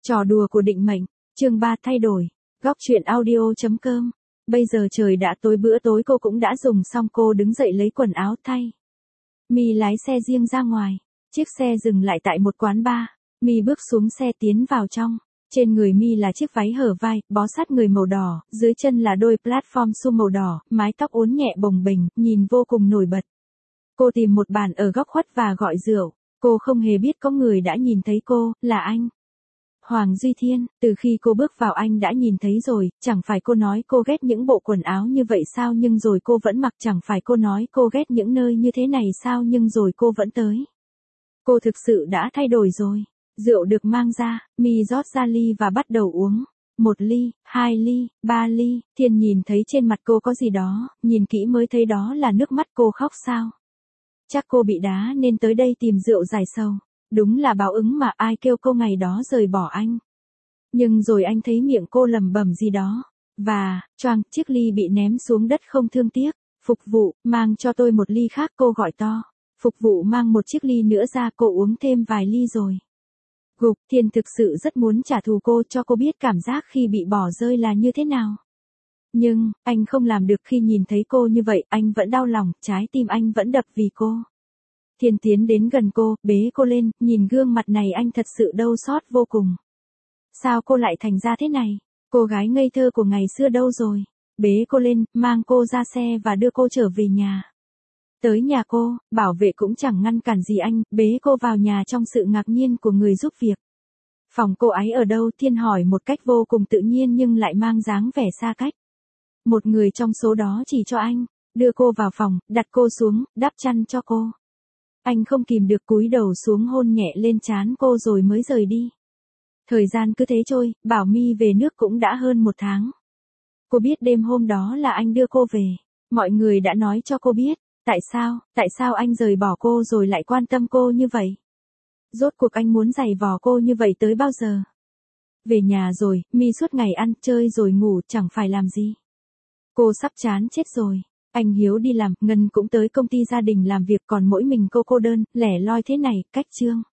Trò đùa của định mệnh, chương 3 thay đổi, góc truyện audio.com. Bây giờ trời đã tối, bữa tối cô cũng đã dùng xong, cô đứng dậy lấy quần áo thay. My lái xe riêng ra ngoài, chiếc xe dừng lại tại một quán bar. My bước xuống xe tiến vào trong. Trên người My là chiếc váy hở vai, bó sát người màu đỏ, dưới chân là đôi platform shoe màu đỏ, mái tóc uốn nhẹ bồng bềnh, nhìn vô cùng nổi bật. Cô tìm một bàn ở góc khuất và gọi rượu. Cô không hề biết có người đã nhìn thấy cô, là anh. Hoàng Duy Thiên, từ khi cô bước vào anh đã nhìn thấy rồi, chẳng phải cô nói cô ghét những bộ quần áo như vậy sao, nhưng rồi cô vẫn mặc, chẳng phải cô nói cô ghét những nơi như thế này sao, nhưng rồi cô vẫn tới. Cô thực sự đã thay đổi rồi. Rượu được mang ra, My rót ra ly và bắt đầu uống. 1 ly, 2 ly, 3 ly, Thiên nhìn thấy trên mặt cô có gì đó, nhìn kỹ mới thấy đó là nước mắt. Cô khóc sao? Chắc cô bị đá nên tới đây tìm rượu giải sầu. Đúng là báo ứng mà, ai kêu cô ngày đó rời bỏ anh. Nhưng rồi anh thấy miệng cô lẩm bẩm gì đó. Và, choang, chiếc ly bị ném xuống đất không thương tiếc. Phục vụ, mang cho tôi 1 ly khác, cô gọi to. Phục vụ mang một chiếc ly nữa ra, cô uống thêm vài ly rồi. Gục, Thiên thực sự rất muốn trả thù cô, cho cô biết cảm giác khi bị bỏ rơi là như thế nào. Nhưng, anh không làm được. Khi nhìn thấy cô như vậy, anh vẫn đau lòng, trái tim anh vẫn đập vì cô. Thiên tiến đến gần cô, bế cô lên, nhìn gương mặt này anh thật sự đau xót vô cùng. Sao cô lại thành ra thế này? Cô gái ngây thơ của ngày xưa đâu rồi? Bế cô lên, mang cô ra xe và đưa cô trở về nhà. Tới nhà cô, bảo vệ cũng chẳng ngăn cản gì anh, bế cô vào nhà trong sự ngạc nhiên của người giúp việc. Phòng cô ấy ở đâu? Thiên hỏi một cách vô cùng tự nhiên nhưng lại mang dáng vẻ xa cách. Một người trong số đó chỉ cho anh, đưa cô vào phòng, đặt cô xuống, đắp chăn cho cô. Anh không kìm được cúi đầu xuống hôn nhẹ lên trán cô rồi mới rời đi. Thời gian cứ thế trôi, bảo My về nước cũng đã hơn 1 tháng. Cô biết đêm hôm đó là anh đưa cô về. Mọi người đã nói cho cô biết. Tại sao anh rời bỏ cô rồi lại quan tâm cô như vậy? Rốt cuộc anh muốn giày vò cô như vậy tới bao giờ? Về nhà rồi, My suốt ngày ăn, chơi rồi ngủ, chẳng phải làm gì. Cô sắp chán chết rồi. Anh Hiếu đi làm, Ngân cũng tới công ty gia đình làm việc, còn mỗi mình cô đơn, lẻ loi thế này. Cách chương.